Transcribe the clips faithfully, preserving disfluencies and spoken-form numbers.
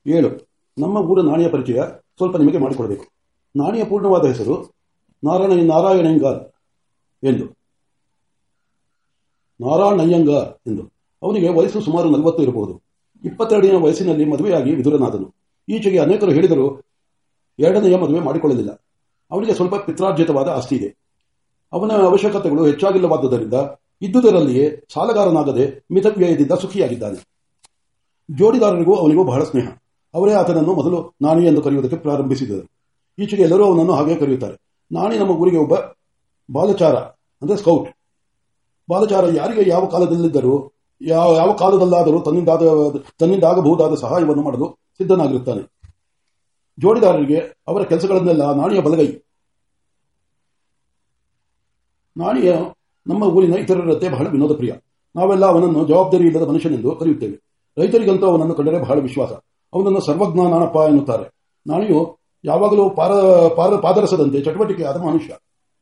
ಏಳು. ನಮ್ಮ ಊರ ನಾಣಿಯ ಪರಿಚಯ ಸ್ವಲ್ಪ ನಿಮಗೆ ಮಾಡಿಕೊಡಬೇಕು. ನಾಣಿಯ ಪೂರ್ಣವಾದ ಹೆಸರು ನಾರಾಯಣ ನಾರಾಯಣಯ್ಯಂಗಾರ್ ಎಂದು ನಾರಾಯಣಯ್ಯಂಗಾರ್ ಎಂದು. ಅವನಿಗೆ ವಯಸ್ಸು ಸುಮಾರು ನಲವತ್ತು ಇರಬಹುದು. ಇಪ್ಪತ್ತೆರಡನೇ ವಯಸ್ಸಿನಲ್ಲಿ ಮದುವೆಯಾಗಿ ವಿದುರನಾದನು. ಈಚೆಗೆ ಅನೇಕರು ಹೇಳಿದರೂ ಎರಡನೆಯ ಮದುವೆ ಮಾಡಿಕೊಳ್ಳಲಿಲ್ಲ. ಅವನಿಗೆ ಸ್ವಲ್ಪ ಪಿತ್ರಾರ್ಜಿತವಾದ ಆಸ್ತಿ ಇದೆ. ಅವನ ಅವಶ್ಯಕತೆಗಳು ಹೆಚ್ಚಾಗಿಲ್ಲವಾದ್ದರಿಂದ ಇದ್ದುದರಲ್ಲಿಯೇ ಸಾಲಗಾರನಾಗದೆ ಮಿತವ್ಯಯದಿಂದ ಸುಖಿಯಾಗಿದ್ದಾನೆ. ಜೋಡಿದಾರರಿಗೂ ಅವನಿಗೂ ಬಹಳ ಸ್ನೇಹ. ಅವರೇ ಆತನನ್ನು ಮೊದಲು ನಾಣಿ ಎಂದು ಕರೆಯುವುದಕ್ಕೆ ಪ್ರಾರಂಭಿಸಿದರು. ಈಚೆಗೆ ಎಲ್ಲರೂ ಅವನನ್ನು ಹಾಗೆ ಕರೆಯುತ್ತಾರೆ. ನಾಣಿ ನಮ್ಮ ಊರಿಗೆ ಒಬ್ಬ ಬಾಲಚಾರ ಅಂದರೆ ಸ್ಕೌಟ್. ಬಾಲಚಾರ ಯಾರಿಗೆ ಯಾವ ಕಾಲದಲ್ಲಿದ್ದರೂ ಯಾವ ಯಾವ ಕಾಲದಲ್ಲಾದರೂ ತನ್ನಿಂದಾದ ತನ್ನಿಂದಾಗಬಹುದಾದ ಸಹಾಯವನ್ನು ಮಾಡಲು ಸಿದ್ಧನಾಗಿರುತ್ತಾನೆ. ಜೋಡಿದಾರರಿಗೆ ಅವರ ಕೆಲಸಗಳನ್ನೆಲ್ಲ ನಾಣಿಯ ಬಲಗೈ. ನಾಣಿಯ ನಮ್ಮ ಊರಿನ ಇತರರಂತೆ ಬಹಳ ವಿನೋದ ಪ್ರಿಯ. ನಾವೆಲ್ಲ ಅವನನ್ನು ಜವಾಬ್ದಾರಿ ಇಲ್ಲದ ಮನುಷ್ಯನೆಂದು ಕರೆಯುತ್ತೇವೆ. ರೈತರಿಗಂತೂ ಅವನನ್ನು ಕಂಡರೆ ಬಹಳ ವಿಶ್ವಾಸ. ಅವನನ್ನು ಸರ್ವಜ್ಞ ನಾಣಪ್ಪ ಎನ್ನುತ್ತಾರೆ. ನಾಣಿಯು ಯಾವಾಗಲೂ ಪಾರ ಪಾರ ಪಾದರಸದಂತೆ ಚಟುವಟಿಕೆಯಾದ ಮನುಷ್ಯ.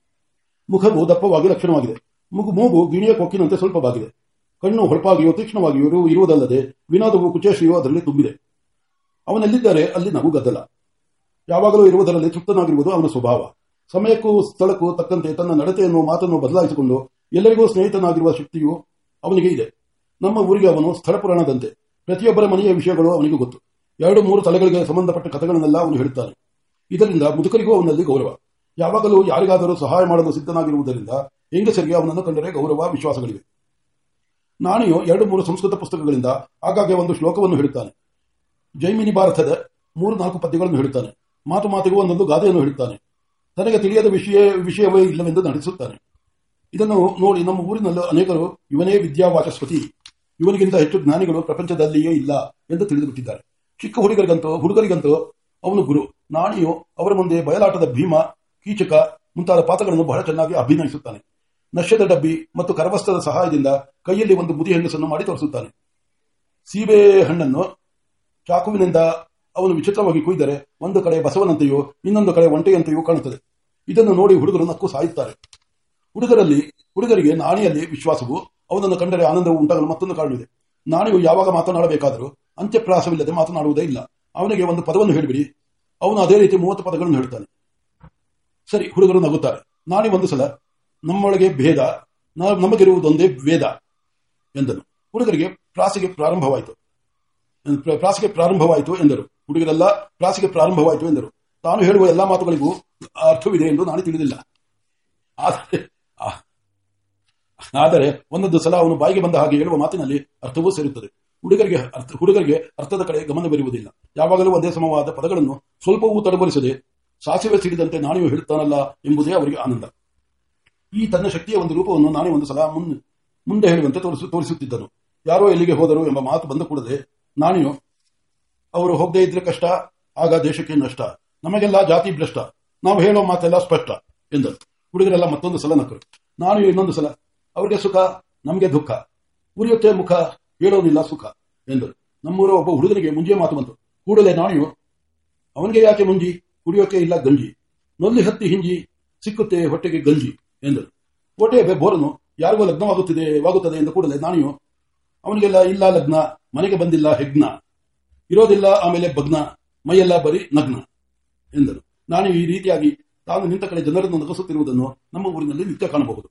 ಮುಖವು ದಪ್ಪವಾಗಿ ಲಕ್ಷಣವಾಗಿದೆ. ಮುಗು ಮೂಗು ಗಿಣಿಯ ಕೊಕ್ಕಿನಂತೆ ಸ್ವಲ್ಪ ಬಾಗಿದೆ. ಕಣ್ಣು ಹೊಳಪಾಗಿಯೂ ತೀಕ್ಷ್ಣವಾಗಿಯೂ ಇರುವುದಲ್ಲದೆ ವಿನೋದವು ಕುಚೇಶಿಯೂ ಅದರಲ್ಲಿ ತುಂಬಿದೆ. ಅವನೆಲ್ಲಿದ್ದರೆ ಅಲ್ಲಿ ನಗು ಗದ್ದಲ. ಯಾವಾಗಲೂ ಇರುವುದರಲ್ಲಿ ತೃಪ್ತನಾಗಿರುವುದು ಅವನ ಸ್ವಭಾವ. ಸಮಯಕ್ಕೂ ಸ್ಥಳಕ್ಕೂ ತಕ್ಕಂತೆ ತನ್ನ ನಡತೆಯನ್ನು ಮಾತನ್ನು ಬದಲಾಯಿಸಿಕೊಂಡು ಎಲ್ಲರಿಗೂ ಸ್ನೇಹಿತನಾಗಿರುವ ಶಕ್ತಿಯು ಅವನಿಗೆ ಇದೆ. ನಮ್ಮ ಊರಿಗೆ ಅವನು ಸ್ಥಳ ಪುರಾಣದಂತೆ. ಪ್ರತಿಯೊಬ್ಬರ ಮನೆಯ ವಿಷಯಗಳು ಅವನಿಗೆ ಗೊತ್ತು. ಎರಡು ಮೂರು ತಲೆಗಳಿಗೆ ಸಂಬಂಧಪಟ್ಟ ಕಥೆಗಳನ್ನೆಲ್ಲ ಅವನು ಹೇಳುತ್ತಾನೆ. ಇದರಿಂದ ಮುದುಕರಿಗೂ ಅವನಲ್ಲಿ ಗೌರವ. ಯಾವಾಗಲೂ ಯಾರಿಗಾದರೂ ಸಹಾಯ ಮಾಡಲು ಸಿದ್ಧನಾಗಿರುವುದರಿಂದ ಹೆಂಗಸರಿಗೆ ಅವನನ್ನು ಕಂಡರೆ ಗೌರವ ವಿಶ್ವಾಸಗಳಿವೆ. ನಾಣಿಯು ಎರಡು ಮೂರು ಸಂಸ್ಕೃತ ಪುಸ್ತಕಗಳಿಂದ ಆಗಾಗ್ಗೆ ಒಂದು ಶ್ಲೋಕವನ್ನು ಹೇಳುತ್ತಾನೆ. ಜೈಮಿನಿ ಭಾರತದ ಮೂರು ನಾಲ್ಕು ಪದ್ಯಗಳನ್ನು ಹೇಳುತ್ತಾನೆ. ಮಾತು ಮಾತಿಗೂ ಒಂದೊಂದು ಗಾದೆಯನ್ನು ಹೇಳುತ್ತಾನೆ. ತನಗೆ ತಿಳಿಯದ ವಿಷಯ ವಿಷಯವೇ ಇಲ್ಲವೆಂದು ನಡೆಸುತ್ತಾನೆ. ಇದನ್ನು ನೋಡಿ ನಮ್ಮ ಊರಿನಲ್ಲೂ ಅನೇಕರು ಇವನೇ ವಿದ್ಯಾವಾಚಸ್ಪತಿ, ಇವನಿಗಿಂತ ಹೆಚ್ಚು ಜ್ಞಾನಿಗಳು ಪ್ರಪಂಚದಲ್ಲಿಯೇ ಇಲ್ಲ ಎಂದು ತಿಳಿದುಬಿಟ್ಟಿದ್ದಾರೆ. ಚಿಕ್ಕ ಹುಡುಗರಿಗಂತೂ ಹುಡುಗರಿಗಂತೂ ಅವನು ಗುರು. ನಾಣಿಯು ಅವರ ಮುಂದೆ ಬಯಲಾಟದ ಭೀಮ, ಕೀಚಕ ಮುಂತಾದ ಪಾತ್ರಗಳನ್ನು ಬಹಳ ಚೆನ್ನಾಗಿ ಅಭಿನಯಿಸುತ್ತಾನೆ. ನಶ್ಯದ ಡಬ್ಬಿ ಮತ್ತು ಕರವಸ್ತ್ರದ ಸಹಾಯದಿಂದ ಕೈಯಲ್ಲಿ ಒಂದು ಮುದಿ ಹೆಂಗಸನ್ನು ಮಾಡಿ ತೋರಿಸುತ್ತಾನೆ. ಸೀಬೆ ಹಣ್ಣನ್ನು ಚಾಕುವಿನಿಂದ ಅವನು ವಿಚಿತ್ರವಾಗಿ ಕುಯ್ದರೆ ಒಂದು ಕಡೆ ಬಸವನಂತೆಯೂ ಇನ್ನೊಂದು ಕಡೆ ಒಂಟೆಯಂತೆಯೂ ಕಾಣುತ್ತದೆ. ಇದನ್ನು ನೋಡಿ ಹುಡುಗರು ನಕ್ಕು ಸಾಯುತ್ತಾರೆ. ಹುಡುಗರಲ್ಲಿ ಹುಡುಗರಿಗೆ ನಾಣಿಯಲ್ಲಿ ವಿಶ್ವಾಸವು, ಅವನನ್ನು ಕಂಡರೆ ಆನಂದವು ಉಂಟಾಗಲು ಮತ್ತೊಂದು ಕಾರಣವಿದೆ. ನಾಣಿಯು ಯಾವಾಗ ಮಾತನಾಡಬೇಕಾದರೂ ಅಂತ್ಯಪ್ರಾಸವಿಲ್ಲದೆ ಮಾತನಾಡುವುದೇ ಇಲ್ಲ. ಅವನಿಗೆ ಒಂದು ಪದವನ್ನು ಹೇಳಿಬಿಡಿ, ಅವನು ಅದೇ ರೀತಿ ಮೂವತ್ತು ಪದಗಳನ್ನು ಹೇಳುತ್ತಾನೆ. ಸರಿ, ಹುಡುಗರು ನಗುತ್ತಾರೆ. ನಾಣಿ ಒಂದು ಸಲ ನಮ್ಮೊಳಗೆ ಭೇದ, ನಮಗಿರುವುದೊಂದೇ ವೇದ ಎಂದನು. ಹುಡುಗರಿಗೆ ಪ್ರಾಸಿಗೆ ಪ್ರಾರಂಭವಾಯಿತು ಪ್ರಾಸಿಗೆ ಪ್ರಾರಂಭವಾಯಿತು ಎಂದರು. ಹುಡುಗರೆಲ್ಲ ಪ್ರಾಸಿಗೆ ಪ್ರಾರಂಭವಾಯಿತು ಎಂದರು. ತಾನು ಹೇಳುವ ಎಲ್ಲಾ ಮಾತುಗಳಿಗೂ ಅರ್ಥವಿದೆ ಎಂದು ನಾನು ತಿಳಿದಿಲ್ಲ. ಆದರೆ ಒಂದೊಂದು ಸಲ ಅವನು ಬಾಯಿಗೆ ಬಂದ ಹಾಗೆ ಹೇಳುವ ಮಾತಿನಲ್ಲಿ ಅರ್ಥವೂ ಸೇರುತ್ತದೆ. ಹುಡುಗರಿಗೆ ಅರ್ಥ ಹುಡುಗರಿಗೆ ಅರ್ಥದ ಕಡೆ ಗಮನವಿರುವುದಿಲ್ಲ. ಯಾವಾಗಲೂ ಒಂದೇ ಸಮವಾದ ಪದಗಳನ್ನು ಸ್ವಲ್ಪವೂ ತಡಬರಿಸದೆ ಸಾಸಿವೆ ಸಿಡಿದಂತೆ ನಾಣಿಯು ಹೇಳುತ್ತಾನಲ್ಲ ಎಂಬುದೇ ಅವರಿಗೆ ಆನಂದ. ಈ ತನ್ನ ಶಕ್ತಿಯ ಒಂದು ರೂಪವನ್ನು ನಾನೇ ಒಂದು ಸಲ ಮುಂದೆ ಹೇಳುವಂತೆ ತೋರಿಸುತ್ತಿದ್ದನು. ಯಾರೋ ಎಲ್ಲಿಗೆ ಹೋದರು ಎಂಬ ಮಾತು ಬಂದ ಕೂಡಲೇ ನಾಣಿಯು, ಅವರು ಹೋಗದೇ ಇದ್ರೆ ಕಷ್ಟ, ಆಗ ದೇಶಕ್ಕೆ ನಷ್ಟ, ನಮಗೆಲ್ಲ ಜಾತಿ ಭ್ರಷ್ಟ, ನಾವು ಹೇಳೋ ಮಾತೆಲ್ಲ ಸ್ಪಷ್ಟ ಎಂದರು. ಹುಡುಗರೆಲ್ಲ ಮತ್ತೊಂದು ಸಲ ನಕ್ಕರು. ನಾಣಿಯು ಇನ್ನೊಂದು ಸಲ, ಅವರಿಗೆ ಸುಖ, ನಮಗೆ ದುಃಖ, ಉರಿಯುತ್ತೆ ಮುಖ, ಹೇಳೋದಿಲ್ಲ ಸುಖ ಎಂದರು. ನಮ್ಮೂರ ಒಬ್ಬ ಹುಡುಗನಿಗೆ ಮುಂಜೆ ಮಾತು ಬಂತು. ಕೂಡಲೇ ನಾಣಿಯು, ಅವನಿಗೆ ಯಾಕೆ ಮುಂಜಿ, ಕುಡಿಯೋಕೆ ಇಲ್ಲ ಗಂಜಿ, ನೊಲ್ಲಿ ಹತ್ತಿ ಹಿಂಜಿ, ಸಿಕ್ಕುತ್ತೆ ಹೊಟ್ಟೆಗೆ ಗಂಜಿ ಎಂದರು. ಹೊಟ್ಟೆಯ ಬೋರನು ಯಾರಿಗೂ ಲಗ್ನವಾಗುತ್ತಿದೆ ವಾಗುತ್ತದೆ ಎಂದು ಕೂಡಲೇ ನಾಣಿಯು, ಅವನಿಗೆಲ್ಲ ಇಲ್ಲ ಲಗ್ನ, ಮನೆಗೆ ಬಂದಿಲ್ಲ ಹೆಗ್ನ, ಇರೋದಿಲ್ಲ ಆಮೇಲೆ ಭಗ್ನ, ಮೈಯೆಲ್ಲ ಬರೀ ನಗ್ನ ಎಂದರು. ನಾನು ಈ ರೀತಿಯಾಗಿ ತಾನು ನಿಂತ ಕಡೆ ಜನರನ್ನು ನಗಿಸುತ್ತಿರುವುದನ್ನು ನಮ್ಮ ಊರಿನಲ್ಲಿ ನಿತ್ಯ ಕಾಣಬಹುದು.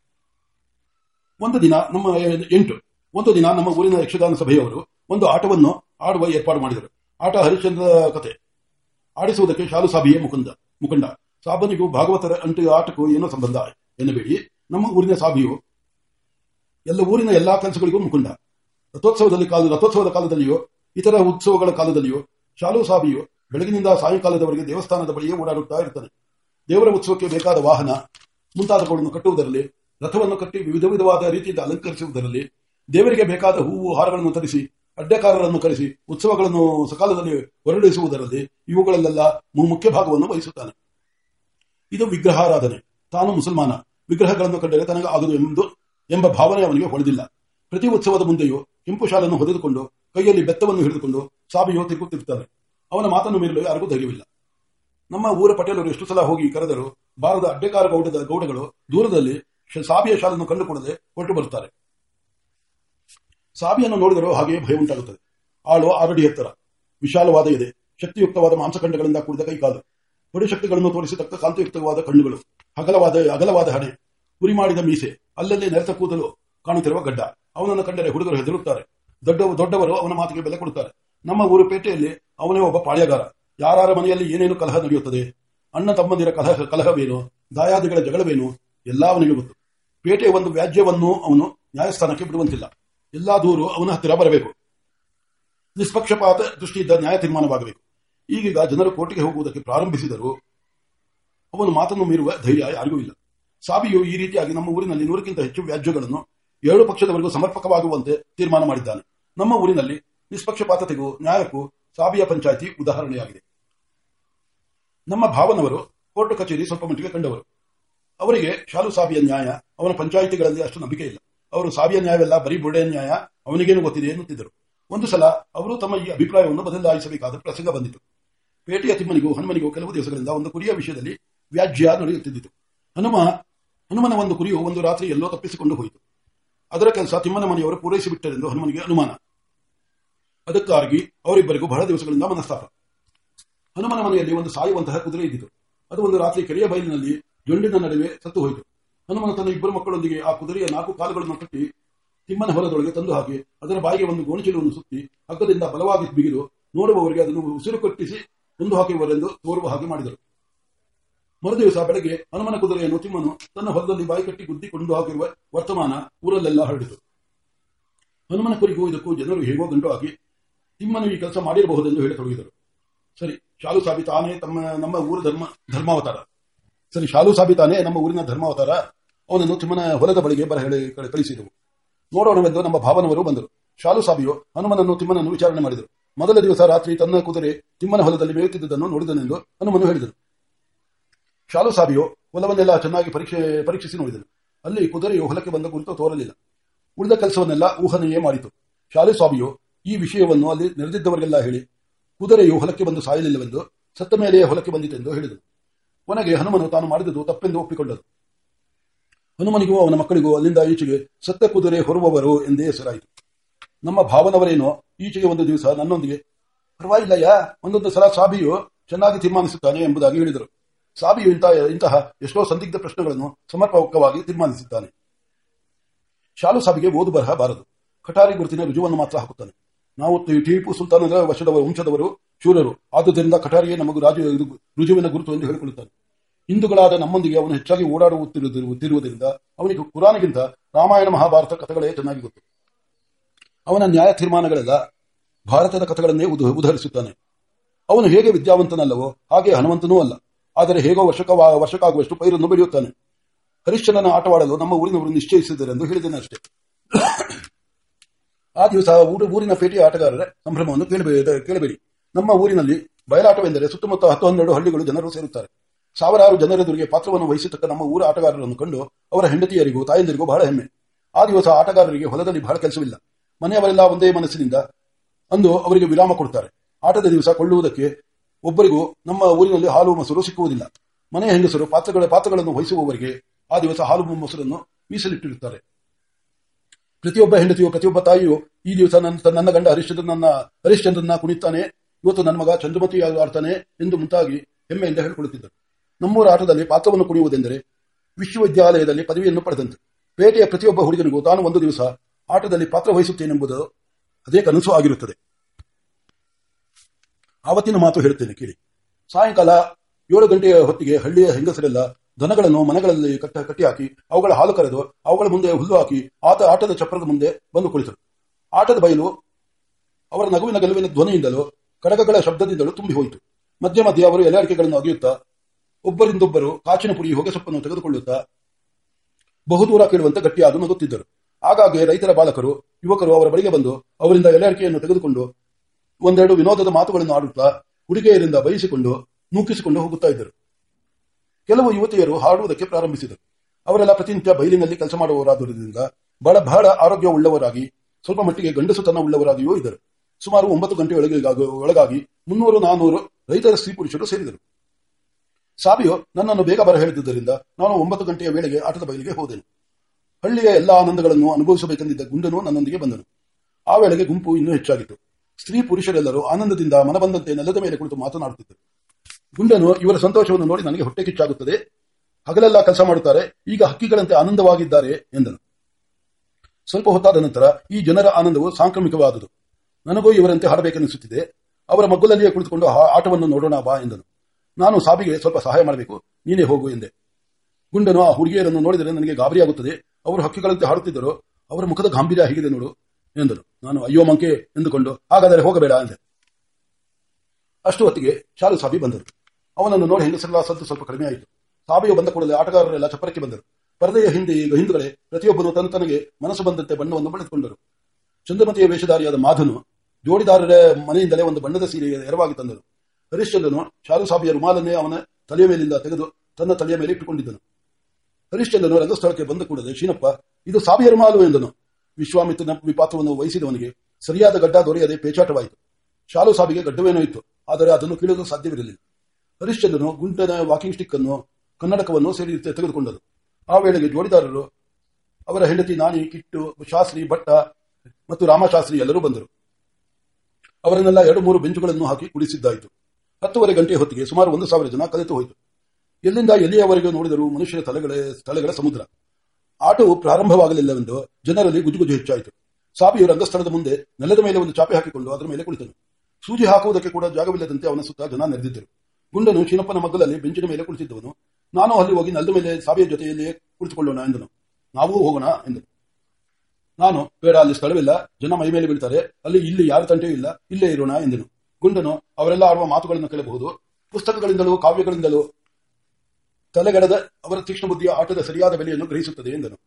ಒಂದು ದಿನ ನಮ್ಮ ಎಂಟು ಒಂದು ದಿನ ನಮ್ಮ ಊರಿನ ಯಕ್ಷಗಾನ ಸಭೆಯವರು ಒಂದು ಆಟವನ್ನು ಆಡುವ ಏರ್ಪಾಡು ಮಾಡಿದರು. ಆಟ ಹರಿಶ್ಚಂದ್ರ ಕತೆ. ಆಡಿಸುವುದಕ್ಕೆ ಶಾಲು ಸಾಬಿಯೇ ಮುಕುಂದ ಮುಖಂಡ. ಸಾಬನಿಗೂ ಭಾಗವತರ ಅಂಟು ಆಟಕ್ಕೂ ಏನೋ ಸಂಬಂಧ ಎನ್ನಬೇಡಿ. ನಮ್ಮ ಊರಿನ ಸಾಬಿಯು ಎಲ್ಲ ಊರಿನ ಎಲ್ಲಾ ಕೆಲಸಗಳಿಗೂ ಮುಖಂಡ. ರಥೋತ್ಸವದಲ್ಲಿ ಕಾಲ ರಥೋತ್ಸವದ ಕಾಲದಲ್ಲಿಯೋ ಇತರ ಉತ್ಸವಗಳ ಕಾಲದಲ್ಲಿಯೋ ಶಾಲು ಸಾಬಿಯು ಬೆಳಗಿನಿಂದ ಸಾಯಂಕಾಲದವರೆಗೆ ದೇವಸ್ಥಾನದ ಬಳಿಯೇ ಓಡಾಡುತ್ತಾ ಇರ್ತಾನೆ. ದೇವರ ಉತ್ಸವಕ್ಕೆ ಬೇಕಾದ ವಾಹನ ಮುಂತಾದವುಗಳನ್ನು ಕಟ್ಟುವುದರಲ್ಲಿ, ರಥವನ್ನು ಕಟ್ಟಿ ವಿವಿಧ ವಿಧವಾದ ರೀತಿಯಿಂದ ಅಲಂಕರಿಸುವುದರಲ್ಲಿ, ದೇವರಿಗೆ ಬೇಕಾದ ಹೂವು ಹಾರಗಳನ್ನು ತರಿಸಿ ಅಡ್ಡಕಾರರನ್ನು ಕರೆಸಿ ಉತ್ಸವಗಳನ್ನು ಸಕಾಲದಲ್ಲಿ ಹೊರಡಿಸುವುದರಲ್ಲಿ ಇವುಗಳಲ್ಲೆಲ್ಲ ಮುಖ್ಯ ಭಾಗವನ್ನು ವಹಿಸುತ್ತಾನೆ. ಇದು ವಿಗ್ರಹಾರಾಧನೆ. ತಾನು ಮುಸಲ್ಮಾನ, ವಿಗ್ರಹಗಳನ್ನು ಕಂಡರೆ ತನಗೆ ಆಗದು ಎಂದು ಎಂಬ ಭಾವನೆ ಅವನಿಗೆ ಹೊಳೆದಿಲ್ಲ. ಪ್ರತಿ ಉತ್ಸವದ ಮುಂದೆಯೂ ಕೆಂಪು ಶಾಲನ್ನು ಹೊದೆದುಕೊಂಡು ಕೈಯಲ್ಲಿ ಬೆತ್ತವನ್ನು ಹಿಡಿದುಕೊಂಡು ಸಾಬಿಯೋ ತಿರುಗುತ್ತಿರುತ್ತಾನೆ. ಅವನ ಮಾತನ್ನು ಮೀರಲು ಯಾರಿಗೂ ಧೈರ್ಯವಿಲ್ಲ. ನಮ್ಮ ಊರ ಪಟೇಲರು ಎಷ್ಟು ಸಲ ಹೋಗಿ ಕರೆದರೂ ಬಾರದ ಅಡ್ಡಕಾರ ಗೌಡದ ಗೌಡಗಳು ದೂರದಲ್ಲಿ ಸಾಬಿಯ ಶಾಲನ್ನು ಕಂಡುಕೊಳ್ಳದೆ ಹೊರಟು ಬರುತ್ತಾರೆ. ಸಾಬಿಯನ್ನು ನೋಡಿದರೂ ಹಾಗೆಯೇ ಭಯ ಉಂಟಾಗುತ್ತದೆ. ಆಳು ಆರಡಿ ಎತ್ತರ, ವಿಶಾಲವಾದ ಎದೆ, ಶಕ್ತಿಯುಕ್ತವಾದ ಮಾಂಸಖಂಡಗಳಿಂದ ಕೂಡಿದ ಕೈಕಾಲು, ಹೊಡೆ ಶಕ್ತಿಗಳನ್ನು ತೋರಿಸತಕ್ಕ ಕಾಂತಿಯುಕ್ತವಾದ ಕಣ್ಣುಗಳು, ಅಗಲವಾದ ಅಗಲವಾದ ಹಣೆ, ಉರಿ ಮಾಡಿದ ಮೀಸೆ, ಅಲ್ಲಲ್ಲಿ ನೆರೆತ ಕೂದಲು ಕಾಣುತ್ತಿರುವ ಗಡ್ಡ. ಅವನನ್ನು ಕಂಡರೆ ಹುಡುಗರು ಹೆದರುತ್ತಾರೆ. ದೊಡ್ಡ ದೊಡ್ಡವರು ಅವನ ಮಾತಿಗೆ ಬೆಲೆ ಕೊಡುತ್ತಾರೆ. ನಮ್ಮ ಊರು ಪೇಟೆಯಲ್ಲಿ ಅವನೇ ಒಬ್ಬ ಪಾಳ್ಯಗಾರ. ಯಾರ ಮನೆಯಲ್ಲಿ ಏನೇನು ಕಲಹ ನಡೆಯುತ್ತದೆ, ಅಣ್ಣ ತಮ್ಮಂದಿರ ಕಲಹ ಕಲಹವೇನು, ದಾಯಾದಿಗಳ ಜಗಳವೇನು, ಎಲ್ಲ ಅವನಿಗೆ ಗೊತ್ತು. ಪೇಟೆಯ ಒಂದು ವ್ಯಾಜ್ಯವನ್ನು ಅವನು ನ್ಯಾಯಸ್ಥಾನಕ್ಕೆ ಬಿಡುವಂತಿಲ್ಲ. ಎಲ್ಲಾ ದೂರು ಅವನ ಹತ್ತಿರ ಬರಬೇಕು. ನಿಷ್ಪಕ್ಷಪಾತ ದೃಷ್ಟಿಯಿಂದ ನ್ಯಾಯ ತೀರ್ಮಾನವಾಗಬೇಕು. ಈಗೀಗ ಜನರು ಕೋರ್ಟಿಗೆ ಹೋಗುವುದಕ್ಕೆ ಪ್ರಾರಂಭಿಸಿದರೂ ಅವನು ಮಾತನ್ನು ಮೀರುವ ಧೈರ್ಯ ಯಾರಿಗೂ ಇಲ್ಲ. ಸಾಬಿಯು ಈ ರೀತಿಯಾಗಿ ನಮ್ಮ ಊರಿನಲ್ಲಿ ನೂರಕ್ಕಿಂತ ಹೆಚ್ಚು ವ್ಯಾಜ್ಯಗಳನ್ನು ಎರಡು ಪಕ್ಷದವರೆಗೂ ಸಮರ್ಪಕವಾಗುವಂತೆ ತೀರ್ಮಾನ ಮಾಡಿದ್ದಾನೆ. ನಮ್ಮ ಊರಿನಲ್ಲಿ ನಿಷ್ಪಕ್ಷಪಾತತೆಗೂ ನ್ಯಾಯಕ್ಕೂ ಸಾಬಿಯ ಪಂಚಾಯಿತಿ ಉದಾಹರಣೆಯಾಗಿದೆ. ನಮ್ಮ ಭಾವನವರು ಕೋರ್ಟ್ ಕಚೇರಿ ಸ್ವಲ್ಪ ಮಟ್ಟಿಗೆ ಕಂಡವರು. ಅವರಿಗೆ ಶಾಲು ಸಾಬಿಯ ನ್ಯಾಯ ಅವನ ಪಂಚಾಯಿತಿಗಳಲ್ಲಿ ಅಷ್ಟು ನಂಬಿಕೆ ಇಲ್ಲ. ಅವರು ಸಾಬಿಯ ನ್ಯಾಯವೆಲ್ಲ ಬರೀ ಬುರ್ಡೆಯ ನ್ಯಾಯ, ಅವನಿಗೇನು ಗೊತ್ತಿದೆ ಎನ್ನುತ್ತಿದ್ದರು. ಒಂದು ಸಲ ಅವರು ತಮ್ಮ ಈ ಅಭಿಪ್ರಾಯವನ್ನು ಬದಲಾಯಿಸಬೇಕಾದ ಪ್ರಸಂಗ ಬಂದಿತು. ಪೇಟೆಯ ತಿಮ್ಮನಿಗೂ ಹನುಮನಿಗೂ ಕೆಲವು ದಿವಸಗಳಿಂದ ಒಂದು ಕುರಿಯ ವಿಷಯದಲ್ಲಿ ವ್ಯಾಜ್ಯ ನಡೆಯುತ್ತಿದ್ದಿತು. ಹನುಮ ಹನುಮನ ಒಂದು ಕುರಿಯು ಒಂದು ರಾತ್ರಿ ಎಲ್ಲೋ ತಪ್ಪಿಸಿಕೊಂಡು ಹೋಯಿತು. ಅದರ ಕೆಲಸ ತಿಮ್ಮನ ಮನೆಯವರು ಪೂರೈಸಿಬಿಟ್ಟರೆಂದು ಹನುಮನಿಗೆ ಅನುಮಾನ. ಅದಕ್ಕಾಗಿ ಅವರಿಬ್ಬರಿಗೂ ಬಹಳ ದಿವಸಗಳಿಂದ ಮನಸ್ತಾಪ. ಹನುಮನ ಮನೆಯಲ್ಲಿ ಒಂದು ಸಾಯುವಂತಹ ಕುದುರೆ ಇದ್ದಿತು. ಅದು ಒಂದು ರಾತ್ರಿ ಕೆರೆಯ ಬಯಲಿನಲ್ಲಿ ಜೊಂಡಿನ ನಡುವೆ ಸತ್ತು ಹೋಯಿತು. ಹನುಮನ ತನ್ನ ಇಬ್ಬರು ಮಕ್ಕಳೊಂದಿಗೆ ಆ ಕುದುರೆಯ ನಾಲ್ಕು ಕಾಲುಗಳನ್ನು ಕಟ್ಟಿ ತಿಮ್ಮನ ಹೊಲದೊಳಗೆ ತಂದು ಹಾಕಿ ಅದರ ಬಾಯಿಗೆ ಒಂದು ಗೋಣಿಚೀಲವನ್ನು ಸುತ್ತಿ ಹಗ್ಗದಿಂದ ಬಲವಾಗಿ ಬಿಗಿದು ನೋಡುವವರಿಗೆ ಅದನ್ನು ಉಸಿರು ಕಟ್ಟಿಸಿ ಒಂದು ಹಾಕಿರುವರೆಂದು ತೋರುವ ಹಾಗೆ ಮಾಡಿದರು. ಮರುದಿವಸ ಬೆಳಗ್ಗೆ ಹನುಮನ ಕುದುರೆಯನ್ನು ತಿಮ್ಮನು ತನ್ನ ಹೊಲದಲ್ಲಿ ಬಾಯಿ ಕಟ್ಟಿ ಗುದ್ದಿಕೊಂಡು ಹಾಕಿರುವ ವರ್ತಮಾನ ಊರಲ್ಲೆಲ್ಲ ಹರಡಿತು. ಹನುಮನ ಕುರಿಗೂ ಇದಕ್ಕೂ ಜನರು ಹೇಗೋ ಗಂಟು ಹಾಕಿ ತಿಮ್ಮನು ಈ ಕೆಲಸ ಮಾಡಿರಬಹುದೆಂದು ಹೇಳತೊಡಗಿದರು. ಸರಿ, ಶಾಲು ಸಾಬಿ ತಾನೇ ತಮ್ಮ ನಮ್ಮ ಊರ ಧರ್ಮ ಧರ್ಮಾವತಾರ ಸರಿ ಶಾಲು ಸಾಬಿ ತಾನೇ ನಮ್ಮ ಊರಿನ ಧರ್ಮಾವತಾರ ಅವನನ್ನು ತಿಮ್ಮನ ಹೊಲದ ಬಳಿಗೆ ಬರ ಹೇಳಿ ಕಳಿಸಿದವು. ನೋಡೋಣವೆಂದು ನಮ್ಮ ಭಾವನವರು ಬಂದರು. ಶಾಲು ಸಾಬಿಯು ಹನುಮನನ್ನು ತಿಮ್ಮನನ್ನು ವಿಚಾರಣೆ ಮಾಡಿದರು. ಮೊದಲ ದಿವಸ ರಾತ್ರಿ ತನ್ನ ಕುದುರೆ ತಿಮ್ಮನ ಹೊಲದಲ್ಲಿ ಮೇಯುತ್ತಿದ್ದುದನ್ನು ನೋಡಿದನೆಂದು ಹನುಮನು ಹೇಳಿದನು. ಶಾಲು ಸಾಬಿಯು ಹೊಲವನ್ನೆಲ್ಲ ಚೆನ್ನಾಗಿ ಪರೀಕ್ಷೆ ಪರೀಕ್ಷಿಸಿ ನೋಡಿದನು. ಅಲ್ಲಿ ಕುದುರೆಯು ಹೊಲಕ್ಕೆ ಬಂದ ಕುರಿತು ತೋರಲಿಲ್ಲ. ಉಳಿದ ಕೆಲಸವನ್ನೆಲ್ಲ ಊಹನೆಯೇ ಮಾಡಿತು. ಶಾಲು ಸಾಬಿಯು ಈ ವಿಷಯವನ್ನು ಅಲ್ಲಿ ನೆರೆದಿದ್ದವರಿಗೆಲ್ಲ ಹೇಳಿ ಕುದುರೆಯು ಹೊಲಕ್ಕೆ ಬಂದು ಸಾಯಲಿಲ್ಲವೆಂದು, ಸತ್ತ ಮೇಲೆಯೇ ಹೊಲಕ್ಕೆ ಬಂದಿತೆಂದು ಹೇಳಿದನು. ಕೊನೆಗೆ ಹನುಮನು ತಾನು ಮಾಡಿದುದು ತಪ್ಪೆಂದು ಒಪ್ಪಿಕೊಂಡನು. ಹನುಮನಿಗೂ ಅವನ ಮಕ್ಕಳಿಗೂ ಅಲ್ಲಿಂದ ಈಚೆಗೆ ಸತ್ತ ಕುದುರೆ ಹೊರುವವರು ಎಂದೇ ಹೆಸರಾಯಿತು. ನಮ್ಮ ಭಾವನವರೇನೋ ಈಚೆಗೆ ಒಂದು ದಿವಸ ನನ್ನೊಂದಿಗೆ ಪರವಾಗಿಲ್ಲಯ್ಯ, ಒಂದೊಂದು ಸಲ ಸಾಬಿಯು ಚೆನ್ನಾಗಿ ತೀರ್ಮಾನಿಸುತ್ತಾನೆ ಎಂಬುದಾಗಿ ಹೇಳಿದರು. ಸಾಬಿಯು ಇಂತಹ ಇಂತಹ ಎಷ್ಟೋ ಸಂದಿಗ್ಧ ಪ್ರಶ್ನೆಗಳನ್ನು ಸಮರ್ಪಕವಾಗಿ ತೀರ್ಮಾನಿಸಿದ್ದಾನೆ. ಶಾಲು ಸಾಬಿಗೆ ಓದು ಬರಹ ಬಾರದು. ಕಟಾರಿ ಗುರುತಿನ ರುಜುವನ್ನು ಮಾತ್ರ ಹಾಕುತ್ತಾನೆ. ನಾವು ಟಿಪ್ಪು ಸುಲ್ತಾನರ ವಶದವರು ವಂಶದವರು ಶೂರರು, ಆದುದರಿಂದ ಕಟಾರಿಯೇ ನಮಗೂ ರಾಜ ರುಜುವಿನ ಗುರುತು ಎಂದು ಹೇಳಿಕೊಳ್ಳುತ್ತಾನೆ. ಹಿಂದೂಗಳಾದ ನಮ್ಮೊಂದಿಗೆ ಅವನು ಹೆಚ್ಚಾಗಿ ಓಡಾಡುತ್ತಿರುವುದರಿಂದ ಅವನಿಗೆ ಕುರಾನಿಗಿಂತ ರಾಮಾಯಣ ಮಹಾಭಾರತ ಕಥೆಗಳೇ ಚೆನ್ನಾಗಿ ಗೊತ್ತು. ಅವನ ನ್ಯಾಯ ತೀರ್ಮಾನಗಳೆಲ್ಲ ಭಾರತದ ಕಥೆಗಳನ್ನೇ ಉದಹರಿಸುತ್ತಾನೆ. ಅವನು ಹೇಗೆ ವಿದ್ಯಾವಂತನಲ್ಲವೋ ಹಾಗೆ ಹನುಮಂತನೂ ಅಲ್ಲ. ಆದರೆ ಹೇಗೋ ವರ್ಷಕ ವರ್ಷಕ್ಕಾಗುವಷ್ಟು ಪೈರನ್ನು ಬೆಳೆಯುತ್ತಾನೆ. ಹರಿಶ್ಚಂದ್ರನ ಆಟವಾಡಲು ನಮ್ಮ ಊರಿನವರು ನಿಶ್ಚಯಿಸಿದರೆಂದು ಹೇಳಿದ್ದೇನೆ ಅಷ್ಟೇ. ಆ ದಿವಸ ಊರಿನ ಪೇಟೆಯ ಆಟಗಾರರ ಸಂಭ್ರಮವನ್ನು ಕೇಳಬೇಡಿ. ನಮ್ಮ ಊರಿನಲ್ಲಿ ಬಯಲಾಟವೆಂದರೆ ಸುತ್ತಮುತ್ತ ಹತ್ತು ಹನ್ನೆರಡು ಹಳ್ಳಿಗಳು ಜನರು ಸೇರುತ್ತಾರೆ. ಸಾವಿರಾರು ಜನರೆದುರಿಗೆ ಪಾತ್ರವನ್ನು ವಹಿಸತಕ್ಕ ನಮ್ಮ ಊರ ಆಟಗಾರರನ್ನು ಕಂಡು ಅವರ ಹೆಂಡತಿಯರಿಗೂ ತಾಯಂದಿರಿಗೂ ಬಹಳ ಹೆಮ್ಮೆ. ಆ ದಿವಸ ಆಟಗಾರರಿಗೆ ಹೊಲದಲ್ಲಿ ಬಹಳ ಕೆಲಸವಿಲ್ಲ. ಮನೆಯವರೆಲ್ಲ ಒಂದೇ ಮನಸ್ಸಿನಿಂದ ಅಂದು ಅವರಿಗೆ ವಿರಾಮ ಕೊಡುತ್ತಾರೆ. ಆಟದ ದಿವಸ ಕೊಳ್ಳುವುದಕ್ಕೆ ಒಬ್ಬರಿಗೂ ನಮ್ಮ ಊರಿನಲ್ಲಿ ಹಾಲು ಮೊಸರು ಸಿಕ್ಕುವುದಿಲ್ಲ. ಮನೆಯ ಹೆಂಗಸರು ಪಾತ್ರಗಳ ಪಾತ್ರಗಳನ್ನು ವಹಿಸುವವರಿಗೆ ಆ ದಿವಸ ಹಾಲು ಮೊಸರನ್ನು ಮೀಸಲಿಟ್ಟಿರುತ್ತಾರೆ. ಪ್ರತಿಯೊಬ್ಬ ಹೆಂಡತಿಯು ಪ್ರತಿಯೊಬ್ಬ ತಾಯಿಯು ಈ ದಿವಸ ನನ್ನ ನನ್ನ ಗಂಡ ಹರಿಶ್ಚಂದ್ರನನ್ನ ಹರಿಶ್ಚಂದ್ರನ ಕುಣಿತಾನೆ, ಇವತ್ತು ನನ್ನ ಮಗ ಚಂದ್ರಮತಿ ಆಡ್ತಾನೆ ಎಂದು ಮುಂತಾಗಿ ಹೆಮ್ಮೆಯಿಂದ ಹೇಳಿಕೊಳ್ಳುತ್ತಿದ್ದರು. ನಮ್ಮೂರ ಆಟದಲ್ಲಿ ಪಾತ್ರವನ್ನು ಕುಣಿಯುವುದೆಂದರೆ ವಿಶ್ವವಿದ್ಯಾಲಯದಲ್ಲಿ ಪದವಿಯನ್ನು ಪಡೆದಂತೆ. ಪೇಟೆಯ ಪ್ರತಿಯೊಬ್ಬ ಹುಡುಗನಿಗೂ ತಾನು ಒಂದು ದಿವಸ ಆಟದಲ್ಲಿ ಪಾತ್ರ ವಹಿಸುತ್ತೇನೆಂಬುದು ಅದೇ ಕನಸು ಆಗಿರುತ್ತದೆ. ಆವತ್ತಿನ ಮಾತು ಹೇಳುತ್ತೇನೆ ಕೇಳಿ. ಸಾಯಂಕಾಲ ಏಳು ಗಂಟೆಯ ಹೊತ್ತಿಗೆ ಹಳ್ಳಿಯ ಹೆಂಗಸರೆಲ್ಲ ದನಗಳನ್ನು ಮನೆಗಳಲ್ಲಿ ಕಟ್ಟ ಕಟ್ಟಿ ಹಾಕಿ ಅವುಗಳ ಹಾಲು ಕರೆದು ಅವುಗಳ ಮುಂದೆ ಹುಲ್ಲು ಹಾಕಿ ಆತ ಆಟದ ಚಪ್ರದ ಮುಂದೆ ಬಂದು ಕುಳಿತರು. ಆಟದ ಬಯಲು ಅವರ ನಗುವಿನ ಗೆಲುವಿನ ಧ್ವನಿಯಿಂದಲೂ ಕಡಗಗಳ ಶಬ್ದದಿಂದಲೂ ತುಂಬಿ ಹೋಯಿತು. ಮಧ್ಯ ಮಧ್ಯೆ ಅವರು ಎಲೆ ಅಡಿಕೆಗಳನ್ನು ಅಗೆಯುತ್ತಾ ಒಬ್ಬರಿಂದೊಬ್ಬರು ಕಾಚಿನ ಪುಡಿ ಹೊಗೆ ಸೊಪ್ಪನ್ನು ತೆಗೆದುಕೊಳ್ಳುತ್ತಾ ಬಹುದೂರ ಕೇಳುವಂತೆ ಗಟ್ಟಿಯಾಗಿ ನಗುತ್ತಿದ್ದರು. ಆಗಾಗ್ಗೆ ರೈತರ ಬಾಲಕರು ಯುವಕರು ಅವರ ಬಳಿಗೆ ಬಂದು ಅವರಿಂದ ಎಲೆ ಅಡಿಕೆಯನ್ನು ತೆಗೆದುಕೊಂಡು ಒಂದೆರಡು ವಿನೋದದ ಮಾತುಗಳನ್ನು ಆಡುತ್ತಾ ಹುಡುಗಿಯರಿಂದ ಬಯಸಿಕೊಂಡು ನೂಕಿಸಿಕೊಂಡು ಹೋಗುತ್ತಾ ಇದ್ದರು. ಕೆಲವು ಯುವತಿಯರು ಹಾಡುವುದಕ್ಕೆ ಪ್ರಾರಂಭಿಸಿದರು. ಅವರೆಲ್ಲ ಪ್ರತಿನಿತ್ಯ ಬಯಲಿನಲ್ಲಿ ಕೆಲಸ ಮಾಡುವವರಾದುದರಿಂದ ಬಹಳ ಬಹಳ ಆರೋಗ್ಯವುಳ್ಳವರಾಗಿ ಸ್ವಲ್ಪ ಮಟ್ಟಿಗೆ ಗಂಡಸುತನ ಉಳ್ಳವರಾಗಿಯೂ ಇದ್ದರು. ಸುಮಾರು ಒಂಬತ್ತು ಗಂಟೆ ಒಳಗಾಗಿ ಮುನ್ನೂರು ನಾನೂರು ರೈತರ ಸ್ತ್ರೀ ಪುರುಷರು ಸೇರಿದರು. ಸಾಬಿಯು ನನ್ನನ್ನು ಬೇಗ ಬರ ಹೇಳಿದ್ದರಿಂದ ನಾನು ಒಂಬತ್ತು ಗಂಟೆಯ ವೇಳೆಗೆ ಆಟದ ಬಯಲಿಗೆ ಹೋದೆನು. ಹಳ್ಳಿಯ ಎಲ್ಲಾ ಆನಂದಗಳನ್ನು ಅನುಭವಿಸಬೇಕೆಂದಿದ್ದ ಗುಂಡನು ನನ್ನೊಂದಿಗೆ ಬಂದನು. ಆ ವೇಳೆಗೆ ಗುಂಪು ಇನ್ನೂ ಹೆಚ್ಚಾಗಿತ್ತು. ಸ್ತ್ರೀ ಪುರುಷರೆಲ್ಲರೂ ಆನಂದದಿಂದ ಮನಬಂದಂತೆ ನೆಲದ ಮೇಲೆ ಕುಳಿತು ಮಾತನಾಡುತ್ತಿದ್ದರು. ಗುಂಡನು ಇವರ ಸಂತೋಷವನ್ನು ನೋಡಿ ನನಗೆ ಹೊಟ್ಟೆ ಕಿಚ್ಚಾಗುತ್ತದೆ. ಹಗಲೆಲ್ಲ ಕೆಲಸ ಮಾಡುತ್ತಾರೆ, ಈಗ ಹಕ್ಕಿಗಳಂತೆ ಆನಂದವಾಗಿದ್ದಾರೆ ಎಂದನು. ಸ್ವಲ್ಪ ಹೊತ್ತಾದ ನಂತರ ಈ ಜನರ ಆನಂದವು ಸಾಂಕ್ರಾಮಿಕವಾದುದು. ನನಗೂ ಇವರಂತೆ ಹಾಡಬೇಕೆನಿಸುತ್ತಿದೆ. ಅವರ ಮಗ್ಗುಲಲ್ಲಿಯೇ ಕುಳಿತುಕೊಂಡು ಆಟವನ್ನು ನೋಡೋಣ ಬಾ ಎಂದನು. ನಾನು ಸಾಬಿಗೆ ಸ್ವಲ್ಪ ಸಹಾಯ ಮಾಡಬೇಕು, ನೀನೇ ಹೋಗು ಎಂದೆ. ಗುಂಡನು ಆ ಹುಡುಗಿಯರನ್ನು ನೋಡಿದರೆ ನನಗೆ ಗಾಬರಿಯಾಗುತ್ತದೆ. ಅವರು ಹಕ್ಕಿಗಳಂತೆ ಹಾಡುತ್ತಿದ್ದರು. ಅವರ ಮುಖದ ಗಾಂಭೀರ್ಯ ಹೇಗಿದೆ ನೋಡು ಎಂದನು. ನಾನು ಅಯ್ಯೋ ಮಂಕೆ ಎಂದುಕೊಂಡು ಹಾಗಾದರೆ ಹೋಗಬೇಡ ಎಂದೆ. ಅಷ್ಟು ಹೊತ್ತಿಗೆ ಶಾಲು ಸಾಬಿ ಬಂದರು. ಅವನನ್ನು ನೋಡಿ ಹೆಂಗಸರೆಲ್ಲ ಸದ್ದು ಸ್ವಲ್ಪ ಕಡಿಮೆ ಆಯಿತು. ಸಾಬಿಯು ಬಂದ ಕೂಡಲೇ ಆಟಗಾರರೆಲ್ಲ ಚಪ್ಪರಕ್ಕೆ ಬಂದರು. ಪರದೆಯ ಹಿಂದೆ ಈಗ ಹಿಂದುಗಡೆ ಪ್ರತಿಯೊಬ್ಬನು ತನ್ನ ತನಗೆ ಮನಸ್ಸು ಬಂದಂತೆ ಬಣ್ಣವನ್ನು ಬಳಿದುಕೊಂಡರು. ಚಂದ್ರಮತಿಯ ವೇಷಧಾರಿಯಾದ ಮಾಧನು ಜೋಡಿದಾರರ ಮನೆಯಿಂದಲೇ ಒಂದು ಬಣ್ಣದ ಸೀರೆಗೆ ಎರವಾಗಿ ತಂದನು. ಹರಿಶ್ಚಂದ್ರನು ಶಾಲು ಸಾಬಿಯ ರುಮಾಲನ್ನೇ ಅವನ ತಲೆಯ ಮೇಲಿಂದ ತೆಗೆದು ತನ್ನ ತಲೆಯ ಮೇಲೆ ಇಟ್ಟುಕೊಂಡಿದ್ದನು. ಹರಿಶ್ಚಂದ್ರನು ರಂಗಸ್ಥಳಕ್ಕೆ ಬಂದ ಕೂಡಲೇ ಶೀನಪ್ಪ, ಇದು ಸಾಬಿಯ ರುಮಾಲು ಎಂದನು. ವಿಶ್ವಾಮಿತ್ರನ ವಿಪಾತ್ರವನ್ನು ವಹಿಸಿದವನಿಗೆ ಸರಿಯಾದ ಗಡ್ಡ ದೊರೆಯದೆ ಪೇಚಾಟವಾಯಿತು. ಶಾಲು ಸಾಬಿಗೆ ಗಡ್ಡವೇನೋ ಇತ್ತು, ಆದರೆ ಅದನ್ನು ಕೀಳಲು ಸಾಧ್ಯವಿರಲಿಲ್ಲ. ಹರಿಶ್ಚಂದ್ರನು ಗುಂಟನ ವಾಕಿಂಗ್ ಸ್ಟಿಕ್ ಅನ್ನು ಕನ್ನಡಕವನ್ನು ಸೇರಿ ತೆಗೆದುಕೊಂಡರು. ಆ ವೇಳೆಗೆ ಜೋಡಿದಾರರು, ಅವರ ಹೆಂಡತಿ ನಾಣಿ, ಕಿಟ್ಟು, ಶಾಸ್ತ್ರಿ, ಭಟ್ಟ ಮತ್ತು ರಾಮಶಾಸ್ತ್ರಿ ಎಲ್ಲರೂ ಬಂದರು. ಅವರನ್ನೆಲ್ಲ ಎರಡು ಮೂರು ಬೆಂಚುಗಳನ್ನು ಹಾಕಿ ಕುಡಿಸಿದ್ದಾಯಿತು. ಹತ್ತುವರೆ ಗಂಟೆ ಹೊತ್ತಿಗೆ ಸುಮಾರು ಒಂದು ಸಾವಿರ ಜನ ಕಲೆತು ಹೋಯಿತು. ಎಲ್ಲಿಂದ ಎಲ್ಲಿಯವರೆಗೂ ನೋಡಿದರೂ ಮನುಷ್ಯರ ತಲೆಗಳ ತಲೆಗಳ ಸಮುದ್ರ. ಆಟವು ಪ್ರಾರಂಭವಾಗಲಿಲ್ಲವೆಂದು ಜನರಲ್ಲಿ ಗುಜುಗುಜು ಹೆಚ್ಚಾಯಿತು. ಸಾಬಿಯು ರಂಗಸ್ಥಳದ ಮುಂದೆ ನೆಲದ ಮೇಲೆ ಒಂದು ಚಾಪೆ ಹಾಕಿಕೊಂಡು ಅದರ ಮೇಲೆ ಕುಳಿತನು. ಸೂಜಿ ಹಾಕುವುದಕ್ಕೆ ಕೂಡ ಜಾಗವಿಲ್ಲದಂತೆ ಅವನ ಸುತ್ತ ಜನ ನೆರೆದಿದ್ದರು. ಗುಂಡನು ಶೀನಪ್ಪನ ಮಗ್ಗಲಲ್ಲಿ ಬೆಂಚಿನ ಮೇಲೆ ಕುಳಿತಿದ್ದವನು. ನಾನು ಅಲ್ಲಿ ಹೋಗಿ ನೆಲದ ಮೇಲೆ ಸಾಬಿಯ ಜೊತೆಯಲ್ಲಿಯೇ ಕುಳಿತುಕೊಳ್ಳೋಣ ಎಂದನು. ನಾವೂ ಹೋಗೋಣ ಎಂದನು. ನಾನು, ಬೇಡ, ಅಲ್ಲಿ ಸ್ಥಳವಿಲ್ಲ, ಜನ ಮೈ ಮೇಲೆ ಬೀಳ್ತಾರೆ, ಅಲ್ಲಿ ಇಲ್ಲಿ ಯಾರ ತಂಟೆಯೂ ಇಲ್ಲ, ಇಲ್ಲೇ ಇರೋಣ ಎಂದನು. ಗುಂಡನು ಅವರೆಲ್ಲ ಆಡುವ ಮಾತುಗಳನ್ನು ಕೇಳಬಹುದು, ಪುಸ್ತಕಗಳಿಂದಲೂ ಕಾವ್ಯಗಳಿಂದಲೂ ತಲೆಗಡದ ಅವರ ತೀಕ್ಷ್ಣ ಬುದ್ಧಿಯ ಆಟದ ಸರಿಯಾದ ಬೆಲೆಯನ್ನು ಗ್ರಹಿಸುತ್ತದೆ ಎಂದನು.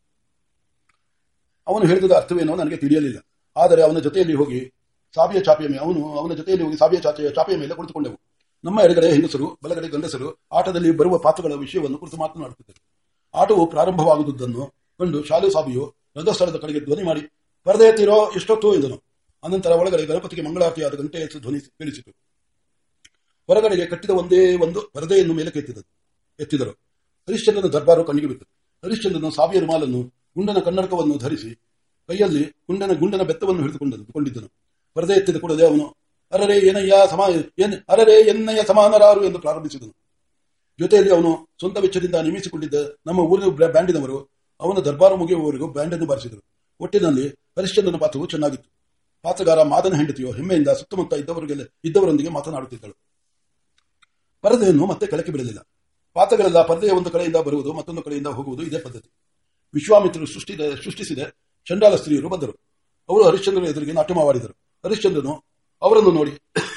ಅವನು ಹೇಳಿದ ಅರ್ಥವೇನೋ ನನಗೆ ತಿಳಿಯಲಿಲ್ಲ. ಆದರೆ ಅವನ ಜೊತೆಯಲ್ಲಿ ಹೋಗಿ ಸಾಬಿಯ ಚಾಪೆಯ ಮೇಲೆ ಅವನು ಅವನ ಜೊತೆಯಲ್ಲಿ ಹೋಗಿ ಸಾಬಿಯ ಚಾಚೆಯ ಚಾಪೆಯ ಮೇಲೆ ಕುಳಿತುಕೊಂಡೆವು. ನಮ್ಮ ಎಡಗಡೆ ಹೆಂಗಸರು, ಬಲಗಡೆ ಗಂಡಸರು ಆಟದಲ್ಲಿ ಬರುವ ಪಾತ್ರಗಳ ವಿಷಯವನ್ನು ಕುರಿತು ಮಾತನಾಡುತ್ತಿದ್ದರು. ಆಟವು ಪ್ರಾರಂಭವಾಗುವುದನ್ನು ಕಂಡು ಶಾಲು ಸಾಬಿಯು ರಂಗಸ್ಥಳದ ಕಡೆಗೆ ಧ್ವನಿ ಮಾಡಿ, ಪರದೆ ಎತ್ತಿರೋ, ಎಷ್ಟೊತ್ತು ಎಂದನು. ಅನಂತರ ಒಳಗಡೆ ಗಣಪತಿಗೆ ಮಂಗಳಾರತಿಯಾದ ಗಂಟೆ ಧ್ವನಿ ಕೇಳಿಸಿತು. ಹೊರಗಡೆಗೆ ಕಟ್ಟಿದ ಒಂದೇ ಒಂದು ಪರದೆಯನ್ನು ಮೇಲಕ್ಕೆ ಎತ್ತಿದರು ಎತ್ತಿದರು ಹರಿಶ್ಚಂದ್ರನ ದರ್ಬಾರು ಕಣ್ಣಿಗೆ ಬಿತ್ತು. ಹರಿಶ್ಚಂದ್ರನು ಸಾಬಿಯ ರುಮಾಲನ್ನು, ಗುಂಡನ ಕನ್ನಡಕವನ್ನು ಧರಿಸಿ ಕೈಯಲ್ಲಿ ಗುಂಡನ ಗುಂಡನ ಬೆತ್ತವನ್ನು ಹಿಡಿದುಕೊಂಡಿದ್ದನು. ಪರದೆ ಎತ್ತಿದ ಕೂಡಲೇ ಅವನು, ಅರರೇ ಏನಯ್ಯ ಸಮಾ ಅರರೇ ಎನ್ನಯ್ಯ ಸಮಾನರಾರು ಎಂದು ಪ್ರಾರಂಭಿಸಿದನು. ಜೊತೆಯಲ್ಲಿ ಅವನು ಸ್ವಂತ ವೆಚ್ಚದಿಂದ ನೇಮಿಸಿಕೊಂಡಿದ್ದ ನಮ್ಮ ಊರಿನ ಬ್ಯಾಂಡಿನವರು ಅವನ ದರ್ಬಾರು ಮುಗಿಯುವವರೆಗೂ ಬ್ಯಾಂಡ್ ಅನ್ನು ಬಾರಿಸಿದರು. ಒಟ್ಟಿನಲ್ಲಿ ಹರಿಶ್ಚಂದ್ರನ ಪಾತ್ರವು ಚೆನ್ನಾಗಿತ್ತು. ಪಾತ್ರಗಾರ ಮಾದನ ಹೆಂಡತಿಯು ಹೆಮ್ಮೆಯಿಂದ ಸುತ್ತಮುತ್ತ ಇದ್ದವರಿಗೆಲ್ಲ ಇದ್ದವರೊಂದಿಗೆ ಮಾತನಾಡುತ್ತಿದ್ದಳು. ಪರದೆಯನ್ನು ಮತ್ತೆ ಕೆಳಕ್ಕೆ ಬಿಡಲಿಲ್ಲ. ಪಾತ್ರಗಳೆಲ್ಲ ಪರದೆಯ ಒಂದು ಕಡೆಯಿಂದ ಬರುವುದು, ಮತ್ತೊಂದು ಕಡೆಯಿಂದ ಹೋಗುವುದು ಇದೇ ಪದ್ಧತಿ. ವಿಶ್ವಾಮಿತ್ರರು ಸೃಷ್ಟಿಸಿದ ಚಂಡಾಲ ಸ್ತ್ರೀಯರು ಬಂದರು. ಅವರು ಹರಿಶ್ಚಂದ್ರನ ಎದುರಿಗೆ ನಾಟ್ಯಮಾಡಿದರು. ಹರಿಶ್ಚಂದ್ರನು ಅವರನ್ನು ನೋಡಿ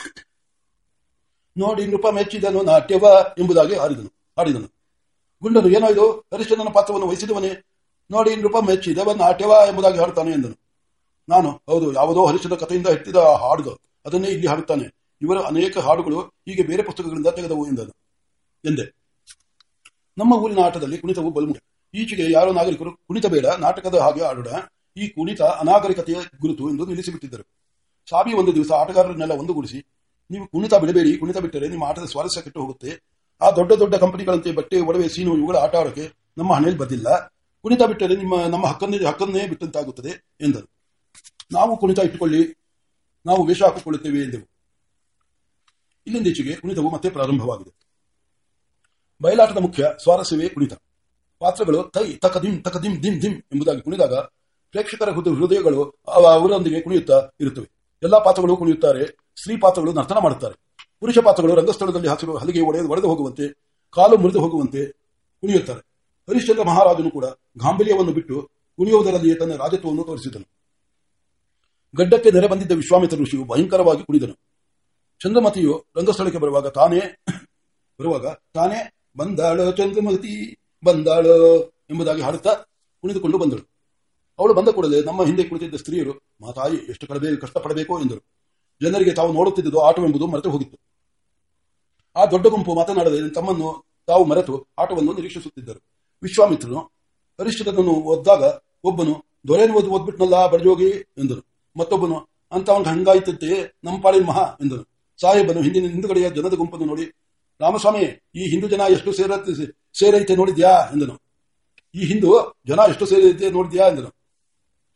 ನೋಡಿ ನೃಪ ಮೆಚ್ಚಿದನು ನಾಟ್ಯವ ಎಂಬುದಾಗಿ ಹಾಡಿದನು ಹಾಡಿದನು ಗುಂಡನು, ಏನೋ ಇದು, ಹರಿಶ್ಚಂದ್ರನ ಪಾತ್ರವನ್ನು ವಹಿಸಿದವನೇ ನೋಡಿ ನೃಪ ಮೆಚ್ಚಿದವ ನಾಟ್ಯವ ಎಂಬುದಾಗಿ ಹಾಡುತ್ತಾನೆ ಎಂದನು. ನಾನು, ಹೌದು, ಯಾವುದೋ ಹರಿಶ್ಚಂದ್ರ ಕಥೆಯಿಂದ ಎತ್ತಿದ ಹಾಡು, ಅದನ್ನೇ ಇಲ್ಲಿ ಹಾಡುತ್ತಾನೆ. ಇವರ ಅನೇಕ ಹಾಡುಗಳು ಹೀಗೆ ಬೇರೆ ಪುಸ್ತಕಗಳಿಂದ ತೆಗೆದವು ಎಂದನು ಎಂದೆ. ನಮ್ಮ ಊರಿನ ಆಟದಲ್ಲಿ ಕುಣಿತವು ಬಲುಮುಖ್ಯ. ಈಚೆಗೆ ಯಾರೋ ನಾಗರಿಕರು ಕುಣಿತ ಬೇಡ, ನಾಟಕದ ಹಾಗೆ ಆಡೋಣ, ಈ ಕುಣಿತ ಅನಾಗರಿಕತೆಯ ಗುರುತು ಎಂದು ನಿಲ್ಲಿಸಿಬಿಟ್ಟಿದ್ದರು. ಸಾಬಿ ಒಂದು ದಿವಸ ಆಟಗಾರರನ್ನೆಲ್ಲ ಒಂದುಗೂಡಿಸಿ, ನೀವು ಕುಣಿತ ಬಿಡಬೇಡಿ, ಕುಣಿತ ಬಿಟ್ಟರೆ ನಿಮ್ಮ ಆಟದ ಸ್ವಾರಸ್ಯ ಕೆಟ್ಟು ಹೋಗುತ್ತೆ. ಆ ದೊಡ್ಡ ದೊಡ್ಡ ಕಂಪನಿಗಳಂತೆ ಬಟ್ಟೆ, ಒಡವೆ, ಸೀನು ಇವುಗಳ ಆಟ ಆಡೋಕೆ ನಮ್ಮ ಹಣೆಯಲ್ಲಿ ಬಂದಿಲ್ಲ. ಕುಣಿತ ಬಿಟ್ಟರೆ ನಿಮ್ಮ ನಮ್ಮ ಹಕ್ಕನ್ನೇ ಹಕ್ಕನ್ನೇ ಬಿಟ್ಟಂತಾಗುತ್ತದೆ ಎಂದರು. ನಾವು ಕುಣಿತ ಇಟ್ಟುಕೊಳ್ಳಿ, ನಾವು ವೇಷ ಹಾಕಿಕೊಳ್ಳುತ್ತೇವೆ ಎಂದೆವು. ಇಲ್ಲಿಂದೀಚೆಗೆ ಕುಣಿತವು ಮತ್ತೆ ಪ್ರಾರಂಭವಾಗಿದೆ. ಬಯಲಾಟದ ಮುಖ್ಯ ಸ್ವಾರಸ್ಯವೇ ಕುಣಿತ. ಪಾತ್ರಗಳು ತೈ ತಕದಿಂ ತಕದಿಂ ದಿಂ ದಿಂ ಎಂಬುದಾಗಿ ಕುಣಿದಾಗ ಪ್ರೇಕ್ಷಕರ ಹೃದಯಗಳು ಅವರೊಂದಿಗೆ ಕುಣಿಯುತ್ತಾ ಇರುತ್ತವೆ. ಎಲ್ಲಾ ಪಾತ್ರಗಳು ಕುಣಿಯುತ್ತಾರೆ. ಸ್ತ್ರೀ ಪಾತ್ರಗಳು ನರ್ತನ ಮಾಡುತ್ತಾರೆ. ಪುರುಷ ಪಾತ್ರಗಳು ರಂಗಸ್ಥಳದಲ್ಲಿ ಹಾಸಿರುವ ಹಲಿಗೆ ಒಡೆದು ಒಡೆದು ಹೋಗುವಂತೆ, ಕಾಲು ಮುರಿದು ಹೋಗುವಂತೆ ಕುಣಿಯುತ್ತಾರೆ. ಹರಿಶ್ಚಂದ್ರ ಮಹಾರಾಜನು ಕೂಡ ಗಾಂಭೀರ್ಯವನ್ನು ಬಿಟ್ಟು ಕುಣಿಯುವುದರಲ್ಲಿಯೇ ತನ್ನ ರಾಜತ್ವವನ್ನು ತೋರಿಸಿದನು. ಗಡ್ಡಕ್ಕೆ ನೆರೆ ಬಂದಿದ್ದ ವಿಶ್ವಾಮಿತ್ರ ಋಷಿಯು ಭಯಂಕರವಾಗಿ ಕುಣಿದನು. ಚಂದ್ರಮತಿಯು ರಂಗಸ್ಥಳಕ್ಕೆ ಬರುವಾಗ ತಾನೇ ಬರುವಾಗ ತಾನೇ ಬಂದಾಳೋ ಚಂದ್ರಮತಿ ಬಂದಾಳೋ ಎಂಬುದಾಗಿ ಹಾಡುತ್ತಾ ಕುಣಿದುಕೊಂಡು ಬಂದಳು. ಅವಳು ಬಂದ ಕೂಡಲೇ ನಮ್ಮ ಹಿಂದೆ ಕುಳಿತಿದ್ದ ಸ್ತ್ರೀಯರು, ಮಾತಾಯಿ ಎಷ್ಟು ಕಡಬೇ ಕಷ್ಟಪಡಬೇಕೋ ಎಂದರು. ಜನರಿಗೆ ತಾವು ನೋಡುತ್ತಿದ್ದುದು ಆಟವೆಂಬುದು ಮರೆತು ಹೋಗಿತ್ತು. ಆ ದೊಡ್ಡ ಗುಂಪು ಮಾತನಾಡದೆ ತಮ್ಮನ್ನು ತಾವು ಮರೆತು ಆಟವನ್ನು ನಿರೀಕ್ಷಿಸುತ್ತಿದ್ದರು. ವಿಶ್ವಾಮಿತ್ರನು ಹರಿಶ್ಚಂದ್ರನನ್ನು ಓದ್ದಾಗ ಒಬ್ಬನು, ದೊರೆಯನ್ನು ಓದಿ ಓದ್ಬಿಟ್ನಲ್ಲ ಬಡಜೋಗಿ ಎಂದನು. ಮತ್ತೊಬ್ಬನು, ಅಂತ ಅವನಿಗೆ ಹಂಗಾಯ್ತಂತೆ ನಮ್ಮ ಪಾಳಿನ ಮಹಾ ಎಂದನು. ಸಾಹೇಬನು ಹಿಂದಿನ ಹಿಂದುಗಡೆಯ ಜನದ ಗುಂಪನ್ನು ನೋಡಿ, ರಾಮಸ್ವಾಮಿ, ಈ ಹಿಂದೂ ಜನ ಎಷ್ಟು ಸೇರ ಸೇರೈತೆ ನೋಡಿದ್ಯಾ ಎಂದನು. ಈ ಹಿಂದೂ ಜನ ಎಷ್ಟು ಸೇರೈತೆ ನೋಡಿದ್ಯಾ ಎಂದನು.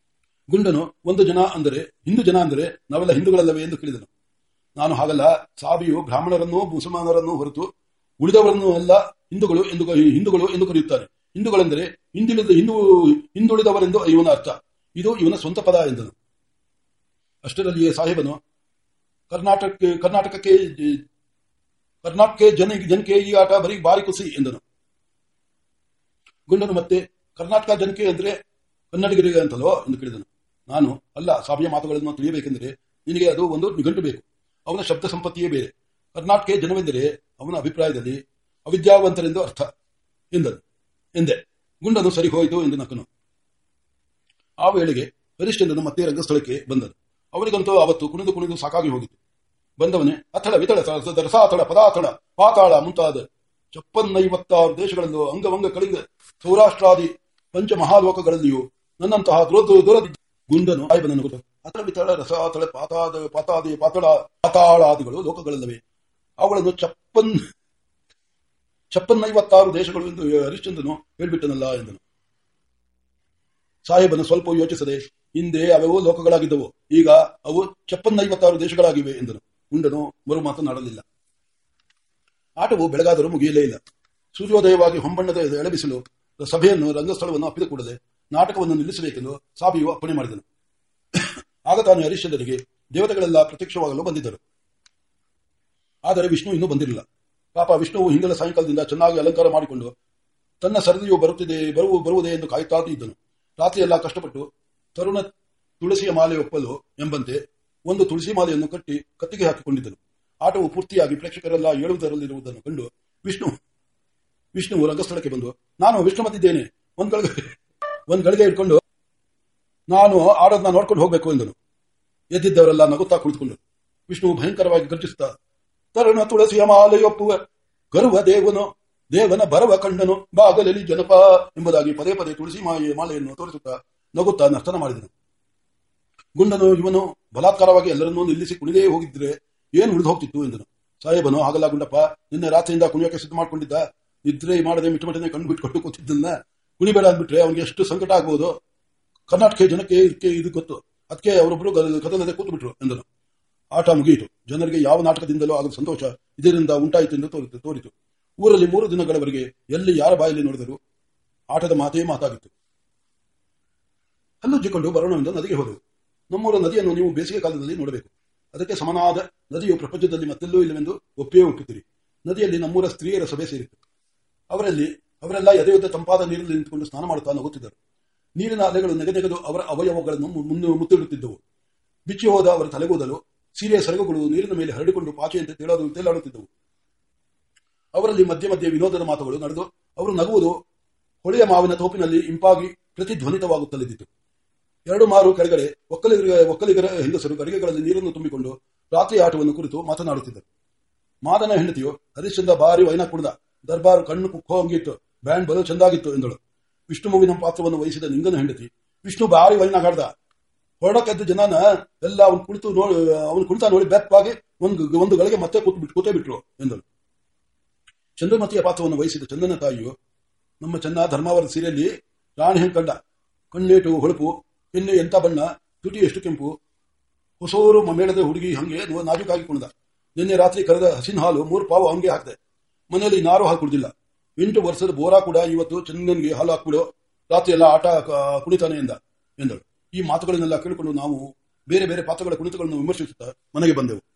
ಗುಂಡನು ಒಂದು ಜನ ಅಂದರೆ ಹಿಂದೂ ಜನ ಅಂದರೆ ನಾವೆಲ್ಲ ಹಿಂದೂಗಳಲ್ಲವೇ ಎಂದು ಕೇಳಿದನು. ನಾನು ಹಾಗಲ್ಲ, ಸಾಬಿಯು ಬ್ರಾಹ್ಮಣರನ್ನು ಮುಸಲ್ಮಾನರನ್ನು ಹೊರತು ಉಳಿದವರನ್ನು ಎಲ್ಲ ಹಿಂದೂಗಳು ಎಂದು ಹಿಂದೂಗಳು ಎಂದು ಕರೆಯುತ್ತಾರೆ. ಹಿಂದೂಗಳೆಂದರೆ ಹಿಂದುಳಿದ ಹಿಂದೂ ಹಿಂದುಳಿದವರೆಂದು ಇವನ ಅರ್ಥ. ಇದು ಇವನ ಸ್ವಂತ ಪದ ಎಂದನು. ಅಷ್ಟರಲ್ಲಿಯೇ ಸಾಹೇಬನು ಕರ್ನಾಟಕ ಕರ್ನಾಟಕಕ್ಕೆ ಕರ್ನಾಟಕ ಜನ ಜನಕ್ಕೆ ಈ ಆಟ ಬರೀ ಬಾರಿ ಖುಷಿ ಎಂದನು. ಗುಂಡನು ಮತ್ತೆ ಕರ್ನಾಟಕ ಜನಕ್ಕೆ ಅಂದ್ರೆ ಕನ್ನಡಿಗರಿಗೆ ಅಂತಲೋ ಎಂದು ಕೇಳಿದನು. ನಾನು ಅಲ್ಲ, ಸಾಬಿಯ ಮಾತುಗಳನ್ನು ತಿಳಿಯಬೇಕೆಂದರೆ ನಿನಗೆ ಅದು ಒಂದು ನಿಘಂಟು ಬೇಕು. ಅವನ ಶಬ್ದ ಸಂಪತ್ತಿಯೇ ಬೇರೆ. ಕರ್ನಾಟಕ ಜನವೆಂದರೆ ಅವನ ಅಭಿಪ್ರಾಯದಲ್ಲಿ ಅವಿದ್ಯಾವಂತರೆಂದು ಅರ್ಥ ಎಂದನು ಎಂದೆ. ಗುಂಡನು ಸರಿ ಹೋಯಿತು ಎಂದು ನಕ್ಕನು. ಆ ವೇಳೆಗೆ ಹರಿಶ್ಚಂದ್ರನು ಮತ್ತೆ ರಂಗಸ್ಥಳಕ್ಕೆ ಬಂದನು. ಅವನಿಗಂತೂ ಅವತ್ತು ಕುಣಿದು ಕುಣಿದು ಸಾಕಾಗಿ ಹೋಗಿತ್ತು. ಬಂದವನೇ ಅಥಳ ವಿತಳ ರಸಾತಳ ಪದಾತಳ ಪಾತಾಳ ಮುಂತಾದ ಚಪ್ಪನ್ನೈವತ್ತಾರು ದೇಶಗಳಲ್ಲೂ ಅಂಗವಂಗ ಕಳಿಂಗ ಸೌರಾಷ್ಟ್ರಾದಿ ಪಂಚ ಮಹಾಲೋಕಗಳಲ್ಲಿಯೂ ನನ್ನಂತಹ ದುರ ಗುಂಡನು ಸಾಹೇಬನನ್ನು ಕೊಟ್ಟು ಅಥಳ ವಿತಳ ರಸಾತಳ ಪಾತಾದ ಪಾತಾದಿ ಪಾತಳ ಪಾತಾಳಾದಿಗಳು ಲೋಕಗಳಲ್ಲವೇ, ಅವುಗಳನ್ನು ಚಪ್ಪನ್ ಚಪ್ಪನ್ನೈವತ್ತಾರು ದೇಶಗಳು ಎಂದು ಹರಿಶ್ಚಂದ್ರನು ಹೇಳ್ಬಿಟ್ಟನಲ್ಲ ಎಂದನು. ಸಾಹೇಬನು ಸ್ವಲ್ಪ ಯೋಚಿಸದೆ, ಹಿಂದೆ ಅವೆವೋ ಲೋಕಗಳಾಗಿದ್ದವು, ಈಗ ಅವು ಚಪ್ಪನ್ನೈವತ್ತಾರು ದೇಶಗಳಾಗಿವೆ ಎಂದನು. ಗುಂಡನು ಮರು ಮಾತನಾಡಲಿಲ್ಲ. ಆಟವು ಬೆಳಗಾದರೂ ಮುಗಿಯಲೇ ಇಲ್ಲ. ಸೂರ್ಯೋದಯವಾಗಿ ಹೊಂಬಣ್ಣದ ಎಳೆಬಿಸಲು ಸಭೆಯನ್ನು ರಂಗಸ್ಥಳವನ್ನು ಅಪ್ಪಿದ ಕೂಡಲೇ ನಾಟಕವನ್ನು ನಿಲ್ಲಿಸಬೇಕೆಂದು ಸಾಬಿಯು ಅಪ್ಪಣೆ ಮಾಡಿದನು. ಆಗ ತಾನು ಹರಿಶ್ಚಂದ್ರನಿಗೆ ದೇವತೆಗಳೆಲ್ಲ ಪ್ರತ್ಯಕ್ಷವಾಗಲು ಬಂದಿದ್ದರು. ಆದರೆ ವಿಷ್ಣು ಇನ್ನೂ ಬಂದಿರಲಿಲ್ಲ. ಪಾಪ ವಿಷ್ಣುವು ಹಿಂದಿನ ಸಾಯಂಕಾಲದಿಂದ ಚೆನ್ನಾಗಿ ಅಲಂಕಾರ ಮಾಡಿಕೊಂಡು ತನ್ನ ಸರದಿಯು ಬರುತ್ತಿದೆ ಬರುವ ಬರುವುದೇ ಎಂದು ಕಾಯುತ್ತಾ ಇದ್ದನು. ರಾತ್ರಿಯೆಲ್ಲ ಕಷ್ಟಪಟ್ಟು ತರುಣ ತುಳಸಿಯ ಮಾಲೆ ಒಪ್ಪಲು ಎಂಬಂತೆ ಒಂದು ತುಳಸಿ ಮಾಲೆಯನ್ನು ಕಟ್ಟಿ ಕತ್ತಿಗೆ ಹಾಕಿಕೊಂಡಿದ್ದನು. ಆಟವು ಪೂರ್ತಿಯಾಗಿ ಪ್ರೇಕ್ಷಕರೆಲ್ಲ ಏಳುವುದರಲ್ಲಿರುವುದನ್ನು ಕಂಡು ವಿಷ್ಣು ವಿಷ್ಣುವು ರಂಗಸ್ಥಳಕ್ಕೆ ಬಂದು, ನಾನು ವಿಷ್ಣು ಬಂದಿದ್ದೇನೆ, ಒಂದ್ ಗಳಿಗೆ ಒಂದ್ ಗಳಿಗೆ ಇಟ್ಕೊಂಡು ನಾನು ಆಡೋದನ್ನ ನೋಡ್ಕೊಂಡು ಹೋಗ್ಬೇಕು ಎಂದನು. ಎದ್ದಿದ್ದವರೆಲ್ಲ ನಗುತ್ತಾ ಕುಳಿತುಕೊಂಡರು. ವಿಷ್ಣು ಭಯಂಕರವಾಗಿ ಗರ್ಜಿಸುತ್ತಾ, ತರುಣ ತುಳಸಿಯ ಮಾಲೆಯೊಪ್ಪುವ ಗರ್ವ ದೇವನು ದೇವನ ಬರವ ಕಂಡನು ಬಾಗಲಲ್ಲಿ ಜನಪ ಎಂಬುದಾಗಿ ಪದೇ ಪದೇ ತುಳಸಿ ಮಾಯ ಮಾಲೆಯನ್ನು ತೋರಿಸುತ್ತಾ ನಗುತ್ತಾ ನರ್ತನ ಮಾಡಿದನು. ಗುಂಡನು ಇವನು ಬಲಾತ್ಕಾರವಾಗಿ ಎಲ್ಲರನ್ನೂ ನಿಲ್ಲಿಸಿ ಕುಣಿದೇ ಹೋಗಿದ್ರೆ ಏನು ಉಳಿದು ಹೋಗ್ತಿತ್ತು ಎಂದನು. ಸಾಹೇಬನು, ಹಾಗಲ್ಲ ಗುಂಡಪ್ಪ, ನಿನ್ನೆ ರಾತ್ರಿಯಿಂದ ಕುಣಿಯೋಕೆ ಸಿದ್ಧ ಮಾಡ್ಕೊಂಡಿದ್ದ, ನಿದ್ರೆ ಮಾಡದೆ ಮಿಟ್ಟಮಟನೆ ಕಣ್ಣು ಬಿಟ್ಕೊಂಡು ಕೂತಿದ್ದನ್ನ ಕುಣಿಬೇಡ ಅಂದ್ಬಿಟ್ರೆ ಅವನಿಗೆ ಎಷ್ಟು ಸಂಕಟ ಆಗ್ಬಹುದು. ಕರ್ನಾಟಕ ಜನಕ್ಕೆ ಇದಕ್ಕೆ ಇದು ಗೊತ್ತು, ಅದಕ್ಕೆ ಅವರೊಬ್ಬರು ಕದಲದೆ ಕೂತು ಬಿಟ್ರು ಎಂದನು. ಆಟ ಮುಗಿಯಿತು. ಜನರಿಗೆ ಯಾವ ನಾಟಕದಿಂದಲೂ ಆಗದ ಸಂತೋಷ ಇದರಿಂದ ಉಂಟಾಯಿತು ಎಂದು ತೋರಿತು ತೋರಿತು ಊರಲ್ಲಿ ಮೂರು ದಿನಗಳವರೆಗೆ ಎಲ್ಲಿ ಯಾರ ಬಾಯಲ್ಲಿ ನೋಡಿದರೂ ಆಟದ ಮಾತೇ ಮಾತಾಗಿತ್ತು. ಹಲ್ಲುಜ್ಜಿಕೊಂಡು ಬರೋಣವೆಂದು ನದಿಗೆ ಹೋದೆವು. ನಮ್ಮೂರ ನದಿಯನ್ನು ನೀವು ಬೇಸಿಗೆ ಕಾಲದಲ್ಲಿ ನೋಡಬೇಕು. ಅದಕ್ಕೆ ಸಮನಾದ ನದಿಯು ಪ್ರಪಂಚದಲ್ಲಿ ಮತ್ತೆಲ್ಲೂ ಇಲ್ಲವೆಂದು ಒಪ್ಪಿಯೇ ಒಪ್ಪುತ್ತೀರಿ. ನದಿಯಲ್ಲಿ ನಮ್ಮೂರ ಸ್ತ್ರೀಯರ ಸಭೆ ಸೇರಿತ್ತು. ಅವರಲ್ಲಿ ಅವರೆಲ್ಲ ಎದೆಯುದ್ದ ತಂಪಾದ ನೀರಲ್ಲಿ ನಿಂತುಕೊಂಡು ಸ್ನಾನ ಮಾಡುತ್ತಾ ನಗುತ್ತಿದ್ದರು. ನೀರಿನ ಅಲೆಗಳು ನೆಗೆದೆಗೆದು ಅವರ ಅವಯವಗಳನ್ನು ಮುತ್ತಿಡುತ್ತಿದ್ದವು. ಬಿಚ್ಚಿ ಹೋದ ಅವರ ತಲೆಗೂದಲು ಸೀರೆಯ ಸರಗುಗಳು ನೀರಿನ ಮೇಲೆ ಹರಡಿಕೊಂಡು ಪಾಚೆಯಂತೆ ತೇಲಾಡು ತೇಲಾಡುತ್ತಿದ್ದವು. ಅವರಲ್ಲಿ ಮಧ್ಯೆ ಮಧ್ಯೆ ವಿನೋದದ ಮಾತುಗಳು ನಡೆದು ಅವರು ನಗುವುದು ಹೊಳೆಯ ಮಾವಿನ ತೋಪಿನಲ್ಲಿ ಇಂಪಾಗಿ ಪ್ರತಿಧ್ವನಿತವಾಗುತ್ತಲಿದ್ದಿತು. ಎರಡು ಮಾರು ಕೆಳಗಡೆ ಒಕ್ಕಲಿಗರ ಒಕ್ಕಲಿಗರ ಹೆಂಗಸರು ಗಡಿಗೆಗಳಲ್ಲಿ ನೀರನ್ನು ತುಂಬಿಕೊಂಡು ರಾತ್ರಿ ಆಟವನ್ನು ಕುರಿತು ಮಾತನಾಡುತ್ತಿದ್ದರು. ಮಾದನ ಹೆಂಡತಿಯು ಹರಿಶ್ಚಂದ್ರ ಬಾರಿ ವೈನ ಕುಡಿದ, ದರ್ಬಾರು ಕಣ್ಣು ಕುಕ್ಕೋ ಹಂಗಿತ್ತು, ಬ್ಯಾಂಡ್ ಬಲು ಚೆಂದಾಗಿತ್ತು ಎಂದಳು. ವಿಷ್ಣುವಿನ ಪಾತ್ರವನ್ನು ವಹಿಸಿದ ನಿಂಗನ ಹೆಂಡತಿ, ವಿಷ್ಣು ಬಾರಿ ವೈನ ಹಾಡ್ದ, ಹೊರಡಕ್ಕೆದ್ದು ಜನನ ಎಲ್ಲ ಅವನು ಕುಳಿತು ನೋಡಿ ಅವನು ಕುಳಿತ ನೋಡಿ ಬೆಪ್ಪಾಗಿ ಒಂದು ಒಂದು ಗಳಿಗೆ ಮತ್ತೆ ಕೂತು ಬಿಟ್ಟು ಕೂತೇ ಬಿಟ್ರು ಎಂದಳು. ಚಂದ್ರಮತಿಯ ಪಾತ್ರವನ್ನು ವಹಿಸಿದ ಚಂದನ ತಾಯಿಯು, ನಮ್ಮ ಚೆನ್ನ ಧರ್ಮಾವರ ಸೀರೆಯಲ್ಲಿ ರಾಣಿ ಹೆಂಗ್ ಕಂಡ, ಕಣ್ಣೇಟು ಹೊಳಪು, ಹೆಣ್ಣೆ ಎಂತ ಬಣ್ಣ, ತುಟಿ ಎಷ್ಟು ಕೆಂಪು, ಹೊಸೂರು ಮೇಳದ ಹುಡುಗಿ ಹಂಗೆ ನಾಜುಕಾಗಿ ಕುಣಿದ. ನಿನ್ನೆ ರಾತ್ರಿ ಕರೆದ ಹಸಿನ ಹಾಲು ಮೂರು ಪಾವು ಹಂಗೆ ಹಾಕಿದೆ. ಮನೆಯಲ್ಲಿ ನಾರು ಹಾಲು ಕುಡಿದಿಲ್ಲ. ಎಂಟು ವರ್ಷದ ಬೋರಾ ಕೂಡ ಇವತ್ತು ಚಂದನ್ಗೆ ಹಾಲು ಹಾಕ್ಬಿಡು, ರಾತ್ರಿ ಎಲ್ಲ ಆಟ ಕುಣಿತಾನೆ ಎಂದ ಎಂದಳು. ಈ ಮಾತುಗಳನ್ನೆಲ್ಲ ಕೇಳಿಕೊಂಡು ನಾವು ಬೇರೆ ಬೇರೆ ಪಾತ್ರಗಳ ಕುಣಿತಗಳನ್ನು ವಿಮರ್ಶಿಸುತ್ತಾ ಮನೆಗೆ ಬಂದೆವು.